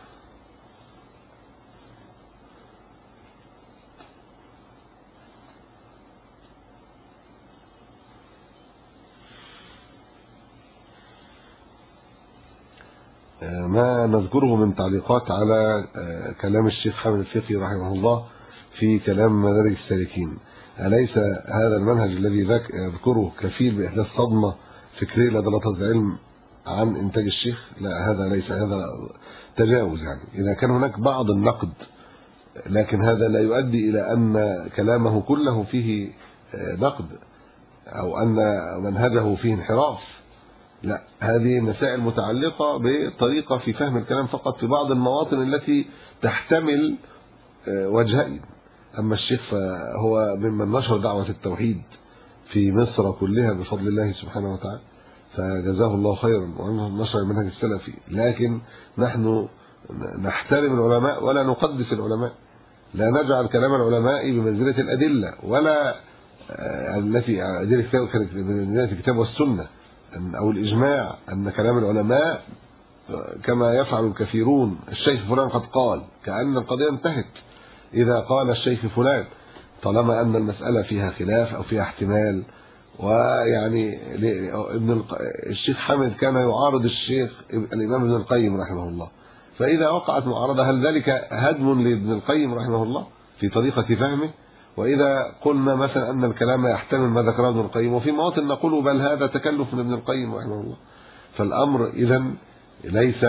ما نذكره من تعليقات على كلام الشيخ حامد الفقي رحمه الله في كلام مدارج السالكين، أليس هذا المنهج الذي يذكره كفيل بإحداث صدمة فكرية لدى طلبة العلم عن إنتاج الشيخ؟ لا، هذا ليس، هذا تجاوز. يعني إذا كان هناك بعض النقد لكن هذا لا يؤدي إلى أن كلامه كله فيه نقد أو أن منهجه فيه انحراف، لا، هذه مسائل متعلقة بطريقة في فهم الكلام فقط في بعض المواطن التي تحتمل وجهين. أما الشيخ فهو ممن نشر دعوة التوحيد في مصر كلها بفضل الله سبحانه وتعالى، فجزاه الله خيرا وأنه نشر المنهج السلفي. لكن نحن نحترم العلماء ولا نقدس العلماء، لا نجعل كلام العلماء بمنزلة الأدلة ولا التي بمنزلة الكتاب والسنة أو الإجماع، أن كلام العلماء كما يفعل الكثيرون الشيخ فلان قد قال، كأن القضية انتهت إذا قال الشيخ فلان، طالما أن المسألة فيها خلاف أو فيها احتمال. ويعني الشيخ حامد كان يعارض الشيخ الإمام ابن القيم رحمه الله، فإذا وقعت معارضة هل ذلك هدم لابن القيم رحمه الله في طريقة فهمه؟ وإذا قلنا مثلا أن الكلام يحتمل ما ذكره ابن القيم وفي مواطن نقول بل هذا تكلف من ابن القيم رحمه الله، فالأمر إذن ليس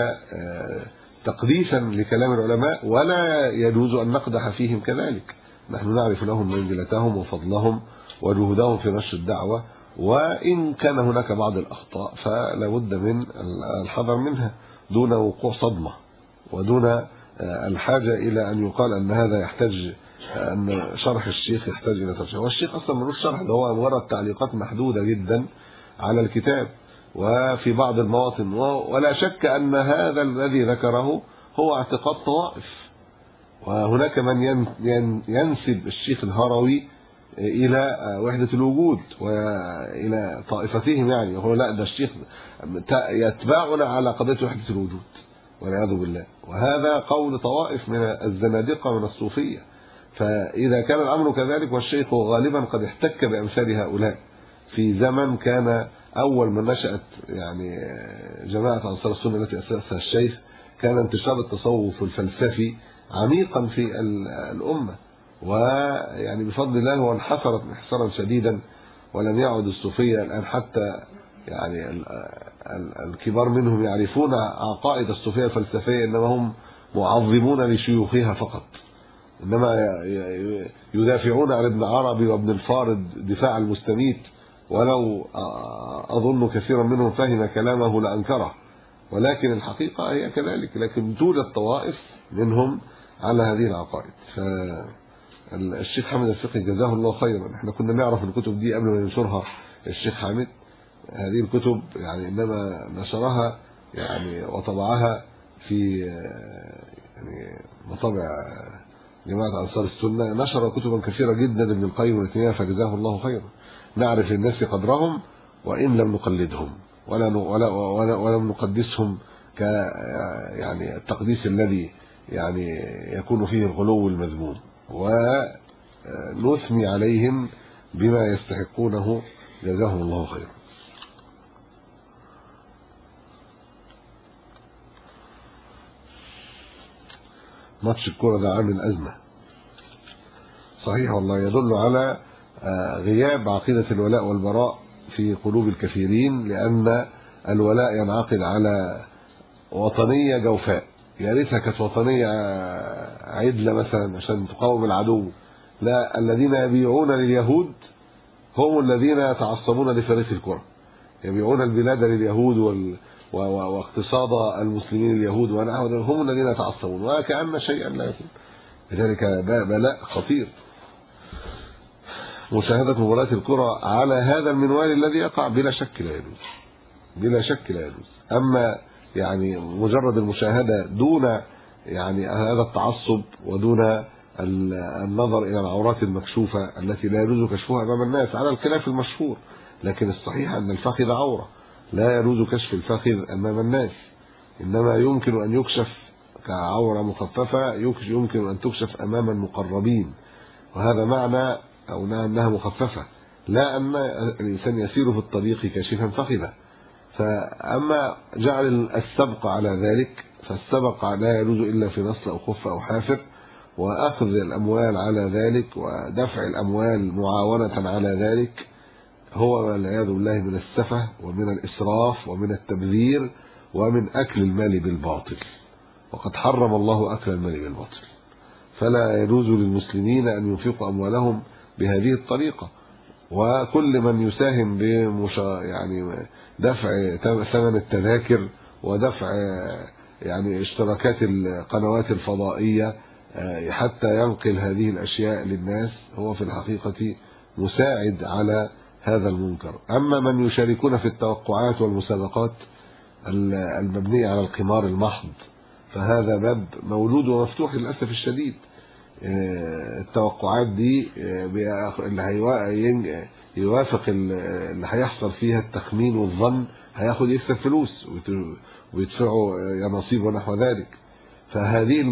تقديسا لكلام العلماء ولا يجوز أن نقدح فيهم كذلك. نحن نعرف لهم منزلتهم وفضلهم وجهودهم في نشر الدعوة، وإن كان هناك بعض الأخطاء فلا بد من الحذر منها دون وقوع صدمة ودون الحاجة إلى أن يقال أن هذا يحتاج أن شرح الشيخ يحتاج إلى ترشيح، والشيخ أصلا ملوش شرح، ده هو مجرد تعليقات محدودة جدا على الكتاب وفي بعض المواطن، ولا شك أن هذا الذي ذكره هو اعتقاد طوائف، وهناك من ينسب الشيخ الهروي إلى وحدة الوجود وإلى طائفتهم، يعني هو لا، ده الشيخ يتبعنا على قضية وحدة الوجود والعياذ بالله، وهذا قول طوائف من الزنادقة من الصوفية. فإذا كان الأمر كذلك والشيخ غالبا قد احتك بأمثال هؤلاء في زمن كان أول من نشأت يعني جماعة أنصار السنة التي أسسها الشيخ، كان انتشار التصوف الفلسفي عميقا في الأمة، ويعني بفضل الله هو انحصرت انحصارا شديدا، ولم يعد الصوفية الآن حتى يعني الكبار منهم يعرفون عقائد الصوفية الفلسفية، إنما هم معظمون لشيوخها فقط، إنما يدافعون عن ابن عربي وابن الفارض دفاع المستميت، ولو أظن كثيرا منهم فهم كلامه لأنكره، ولكن الحقيقة هي كذلك. لكن توجد طوائف منهم على هذه العقائد. فالشيخ حامد الفقي جزاه الله خيرا، احنا كنا نعرف الكتب دي قبل ما ينشرها الشيخ حامد، هذه الكتب يعني إنما نشرها يعني وطبعها في يعني مطابع جماعة أنصار السنة، نشر كتبا كثيرة جدا ابن القيم وتيمية فجزاه الله خيرا. نعرف للناس قدرهم وإن لم نقلدهم ولم نقدسهم ك يعني التقديس الذي يعني يكون فيه الغلو المذموم، ونثني عليهم بما يستحقونه جزاهم الله خيرا. ماتش الكرة ده عامل أزمة صحيح والله، يدل على غياب عقيدة الولاء والبراء في قلوب الكثيرين، لأن الولاء ينعقد على وطنية جوفاء. يا ريتها كانت وطنية عدلة مثلا عشان تقاوم العدو، لا، الذين يبيعون لليهود هم الذين يتعصبون لفريق الكرة، يبيعون البلاد لليهود واقتصاد المسلمين اليهود ونحو ذلك، هم الذين يتعصبون وكأن شيئا لا يكون. لذلك بلاء خطير. مشاهدة مباراة الكرة على هذا المنوال الذي يقع بلا شك لا يجوز، بلا شك لا يجوز. أما يعني مجرد المشاهدة دون يعني هذا التعصب ودون النظر إلى العورات المكشوفة التي لا يجوز كشفها أمام الناس على الخلاف المشهور، لكن الصحيح أن الفخذ عورة، لا يجوز كشف الفخذ أمام الناس، إنما يمكن أن يكشف كعورة مخففة، يمكن أن تكشف أمام المقربين، وهذا معنى أو أنها مخففة، لا أن الإنسان يسير في الطريق كاشفا فخذه. فأما جعل السبق على ذلك، فالسبق لا يجوز إلا في نصل أو خف أو حافر، وأخذ الأموال على ذلك ودفع الأموال معاونة على ذلك هو والعياذ بالله من السفه ومن الإسراف ومن التبذير ومن أكل المال بالباطل، وقد حرم الله أكل المال بالباطل. فلا يجوز للمسلمين أن ينفقوا أموالهم بهذه الطريقة، وكل من يساهم يعني دفع ثمن التذاكر ودفع يعني اشتراكات القنوات الفضائية حتى ينقل هذه الأشياء للناس هو في الحقيقة مساعد على هذا المنكر. أما من يشاركون في التوقعات والمسابقات المبنية على القمار المحض فهذا باب موجود ومفتوح للأسف الشديد. التوقعات دي اللي يوافق اللي هيحصل فيها التخمين والظن هياخد يكسب فلوس ويدفعوا نصيب ونحو ذلك. فهذه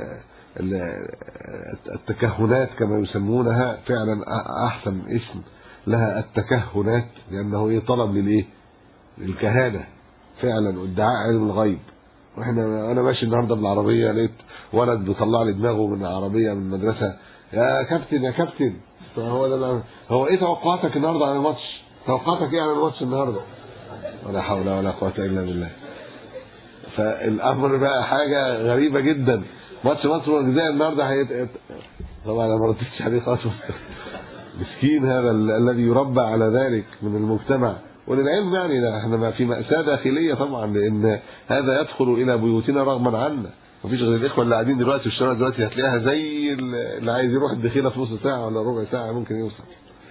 التكهنات كما يسمونها فعلا احسن اسم لها التكهنات، لانه طلب للايه؟ للكهانه فعلا وادعاء علم الغيب. انا ماشي النهارده بالعربيه لقيت ولد بيطلع لي دماغه من العربيه من المدرسه، يا كابتن يا كابتن. هو ايه توقعاتك النهارده عن الماتش؟ توقعاتك ايه عن الماتش النهارده؟ ولا حول ولا قوه الا بالله. فالامر بقى حاجه غريبه جدا. ماتش مصر والجزائر النهارده طبعا انا ما ردتش عليه خالص. مسكين هذا الذي يربى على ذلك من المجتمع. وللعلم يعني احنا ما في مأساة داخلية طبعا، لان هذا يدخل الى بيوتنا رغما عنا. مفيش غير الاخوه اللي قاعدين دلوقتي في الشارع دلوقتي هتلاقيها زي اللي عايز يروح الدخيله في نص ساعه ولا ربع ساعه ممكن يوصل.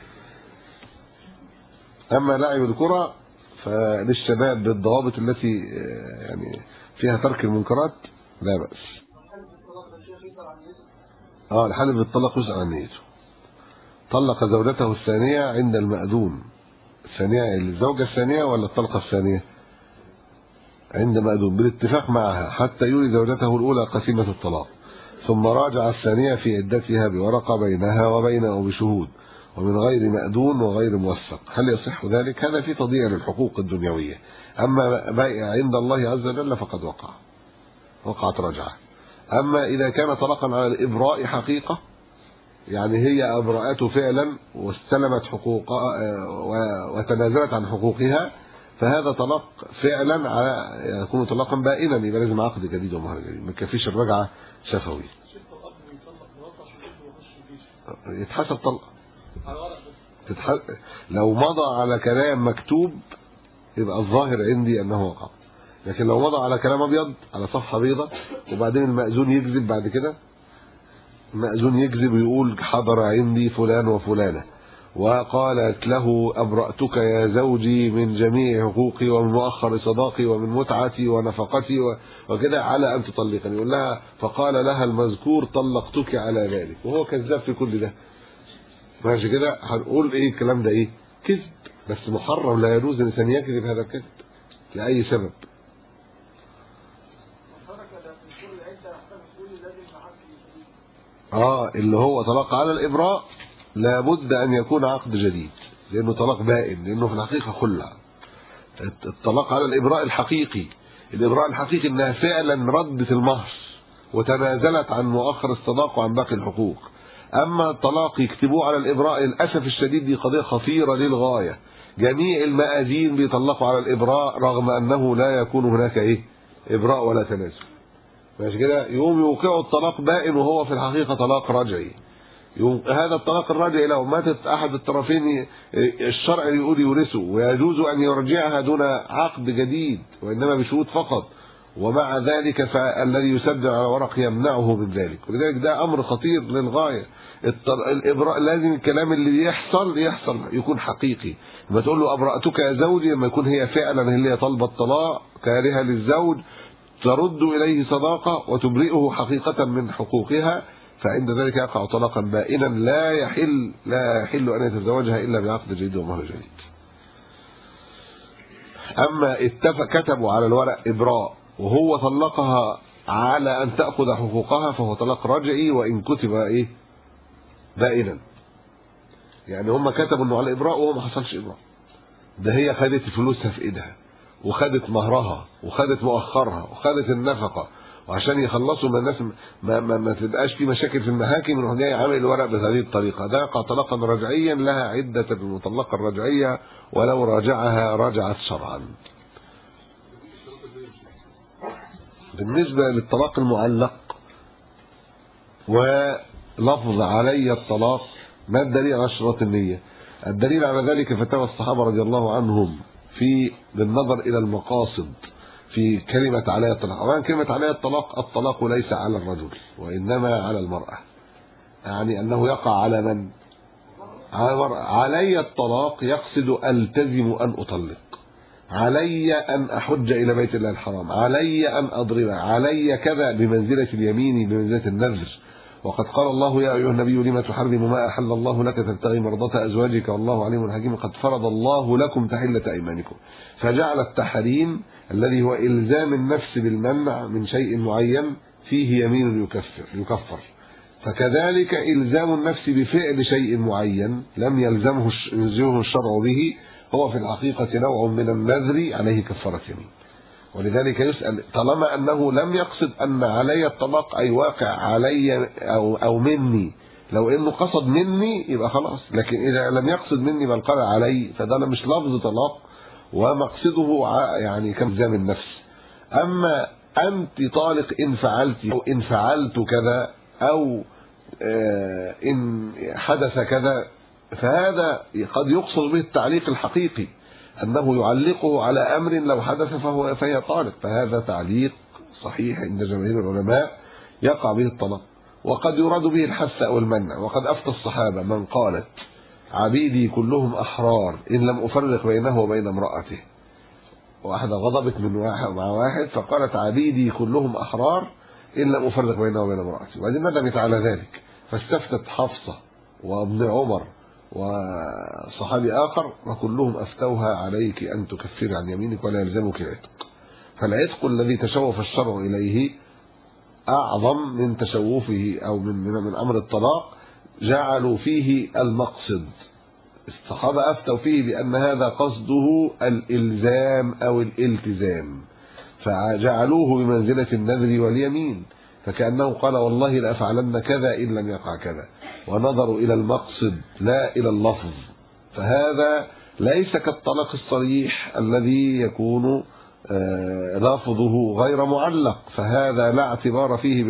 اما لعب الكره فللشباب بالضوابط التي يعني فيها ترك المنكرات لا بأس. الحالف بالطلاق يسأل عن نيته. طلق زوجته الثانية عند المأذون. الثانية الزوجة الثانية ولا الطلقة الثانية؟ عند مأذون بالاتفاق معها حتى يولي زوجته الأولى قسيمة الطلاق، ثم راجع الثانية في عدتها بورقة بينها وبينه بشهود ومن غير مأذون وغير موثق. هل يصح ذلك؟ هذا في تضييع للحقوق الدنيوية. أما بيع عند الله عز وجل فقد وقعت رجعة. أما إذا كان طلاقا على الإبراء حقيقة، يعني هي أبرأته فعلا واستلمت حقوقها وتنازلت عن حقوقها، فهذا طلاق فعلا على يكون طلاقا بائنا، يبقى لازم عقد جديد ومهر جديد، ما يكفيش الرجعة شفوي. يتحسب طلقة لو مضى على كلام مكتوب يبقى الظاهر عندي أنه وقع، لكن لو مضى على كلام أبيض على صفحة بيضة وبعدين المأذون يكذب بعد كده، المأذون يكذب ويقول حضر عندي فلان وفلانة وقالت له أبرأتك يا زوجي من جميع حقوقي ومن مؤخر صداقي ومن متعتي ونفقتي وكده على أن تطلقني. يقول لها فقال لها المذكور طلقتك على ذلك، وهو كذاب في كل ده. ماشي كده، هنقول ايه الكلام ده؟ ايه كذب، بس محرم، لا يجوز الانسان يكذب هذا الكذب لاي سبب. اللي هو طلاق على الابراء لابد ان يكون عقد جديد، لانه طلاق بائن، لانه في الحقيقه خلع. الطلاق على الابراء الحقيقي، الابراء الحقيقي انها فعلا ردت المهر وتنازلت عن مؤخر الصداق وعن باقي الحقوق. اما الطلاق يكتبوه على الابراء، للاسف الشديد دي قضيه خطيره للغايه. جميع المآذين بيطلقوا على الابراء رغم انه لا يكون هناك ابراء ولا تنازل. ماشي كده، يقوم يوقعوا الطلاق بائن وهو في الحقيقه طلاق رجعي. هذا الطلاق الرجعي لو ماتت احد الطرفين الشرع يقول يورثه، ويجوز ان يرجعها دون عقد جديد وانما بشهود فقط، ومع ذلك فالذي يسجل على ورق يمنعه من ذلك. ولذلك ده امر خطير للغايه. الابراء لازم الكلام اللي يحصل يكون حقيقي. لما تقول له ابرأتك يا زوجي، لما يكون هي فعلا اللي هي طالبه الطلاق كارهه للزوج، ترد اليه صداقه وتبرئه حقيقه من حقوقها، فعند ذلك يقع طلاقا بائنا لا يحل ان يتزوجها الا بعقد جديد ومهر جديد. اما كتبوا على الورق ابراء وهو طلقها على ان تاخذ حقوقها، فهو طلاق رجعي وان كتب بائنا. يعني هم كتبوا انه على ابراء وهو ما حصلش ابراء، ده هي خدت فلوسها في ايدها وخدت مهرها وخدت مؤخرها وخدت النفقه، وعشان يخلصوا من الناس ما تبقاش في مشاكل في المحاكم، يروح جاي عامل الورق بهذه الطريقه. ده يقع طلاقا رجعيا لها عده المطلقه الرجعيه، ولو راجعها رجعت شرعا. بالنسبه للطلاق المعلق ولفظ علي الطلاق، ما الدليل على اشتراط النيه؟ الدليل على ذلك فتاوى الصحابه رضي الله عنهم بالنظر الى المقاصد في كلمة علي الطلاق. وأن كلمة علي الطلاق ليس على الرجل وإنما على المرأة، يعني أنه يقع على من؟ على المرأة. علي الطلاق يقصد ألتزم أن أطلق، علي أن أحج إلى بيت الله الحرام، علي أن أضرب، علي كذا، بمنزلة اليمين بمنزلة النذر. وقد قال الله يا أيها النبي لما تحرم ما أحل الله لك تبتغي مرضاة أزواجك والله عليم حكيم قد فرض الله لكم تحلة أيمانكم. فجعل التحريم الذي هو إلزام النفس بالمنع من شيء معين فيه يمين يكفر، فكذلك إلزام النفس بفعل شيء معين لم يلزمه الشرع به هو في الحقيقة نوع من النذر عليه كفارة يمين. ولذلك يسأل طالما أنه لم يقصد أن علي الطلاق أي واقع علي أو مني، لو إنه قصد مني يبقى خلاص، لكن إذا لم يقصد مني بل قال علي فده مش لفظ طلاق ومقصده يعني كالزام النفس. أما أنت طالق إن فعلت أو إن فعلت كذا أو إن حدث كذا، فهذا قد يقصد به التعليق الحقيقي أنه يعلقه على أمر لو حدث فهي طالق، فهذا تعليق صحيح عند جماهير العلماء يقع به الطلاق، وقد يراد به الحث أو المنع. وقد أفتى الصحابة من قالت عبيدي كلهم أحرار إن لم أفرق بينه وبين امرأته، واحدة غضبت من واحد مع واحد فقالت عبيدي كلهم أحرار إن لم أفرق بينه وبين امرأته، وبعدين ندمت على ذلك فاستفتت حفصة وابن عمر وصحابي آخر وكلهم أفتوها عليك أن تكفري عن يمينك ولا يلزمك العتق. فالعتق الذي تشوف الشرع إليه أعظم من تشوفه أو من أمر الطلاق، جعلوا فيه المقصد. الصحابة أفتوا فيه بأن هذا قصده الإلزام أو الالتزام، فجعلوه بمنزلة النذر واليمين، فكأنه قال والله لأفعلن كذا إن لم يقع كذا، ونظروا إلى المقصد لا إلى اللفظ. فهذا ليس كالطلاق الصريح الذي يكون لفظه غير معلق، فهذا لا اعتبار فيه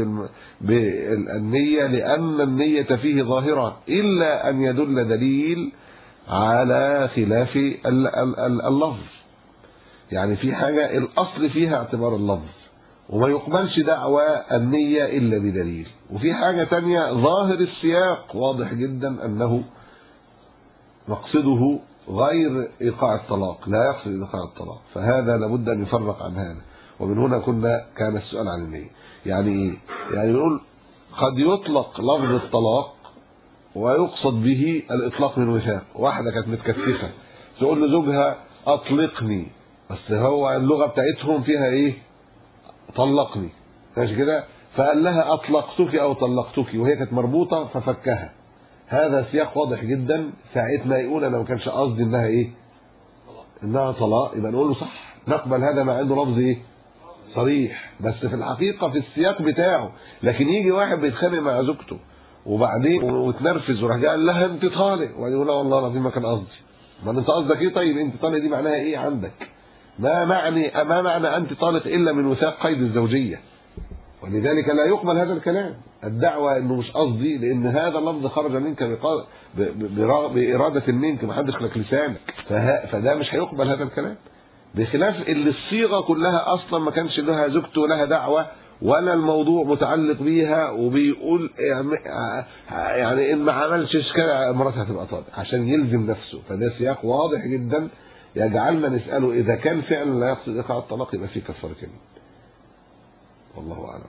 بالنية، لأن النية فيه ظاهرة إلا أن يدل دليل على خلاف اللفظ. يعني في حاجة الأصل فيها اعتبار اللفظ وما يقبلش دعوى النية إلا بدليل، وفي حاجة تانية ظاهر السياق واضح جدا أنه مقصده غير إيقاع الطلاق، لا يقصد إيقاع الطلاق، فهذا لابد أن يفرق عن هذا. ومن هنا كان السؤال عن النية. يعني إيه؟ يعني نقول قد يطلق لفظ الطلاق ويقصد به الإطلاق من وثاق. واحدة كانت متكتفة تقول لزوجها أطلقني، بس هو اللغة بتاعتهم فيها إيه؟ طلقني، ماشي كده؟ فقال لها أطلقتك أو طلقتك وهي كانت مربوطة ففكها. هذا سياق واضح جدا. ساعة ما يقول أنا ما كانش قصدي إنها إيه؟ إنها طلاق، يبقى نقول له صح، نقبل هذا مع إنه لفظ إيه؟ صريح، بس في الحقيقة في السياق بتاعه. لكن يجي واحد بيتخانق مع زوجته وبعدين وتنرفز وراح قال لها أنت طالق، وبعدين يقول لا والله العظيم ما كان قصدي. ما أنت قصدك إيه؟ طيب أنت طالق دي معناها إيه عندك؟ ما معنى أنت طالق إلا من وثاق قيد الزوجية. ولذلك لا يقبل هذا الكلام، الدعوة انه مش قصدي، لان هذا اللفظ خرج منك بإرادة منك، ما حدش لك لسانك، فده مش هيقبل هذا الكلام. بخلاف اللي الصيغة كلها اصلا ما كانش لها زوجته لها دعوة ولا الموضوع متعلق بيها، وبيقول يعني ان ما عملش كده مراتها هتبقى طالق عشان يلزم نفسه. فده سياق واضح جدا يجعلنا نسأله اذا كان فعلا لا يقصد ايقاع الطلاق يبقى في كفارة يمين. والله اعلم.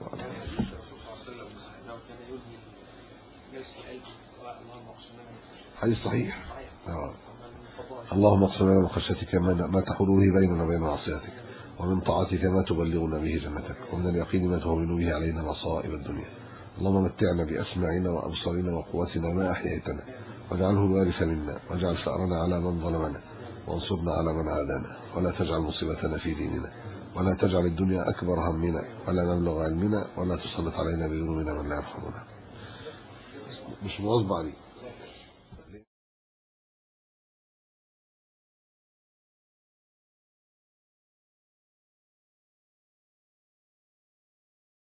حديث صحيح. اللهم اقسم لنا من خشيتك ما تحول به بيننا وبين معصيتك، ومن طاعتك ما تبلغنا به جنتك، ومن اليقين ما تهون به علينا مصائب الدنيا. اللهم متعنا بأسماعنا وأبصارنا وقوتنا ما أحييتنا، واجعله الوارث منا، واجعل ثأرنا على من ظلمنا، وانصرنا على من عادانا، ولا تجعل مصيبتنا في ديننا، ولا تجعل الدنيا أكبر همنا ولا مبلغ علمنا، ولا تسلط علينا بذنوبنا من لا يرحمنا. مش مواظب عليه.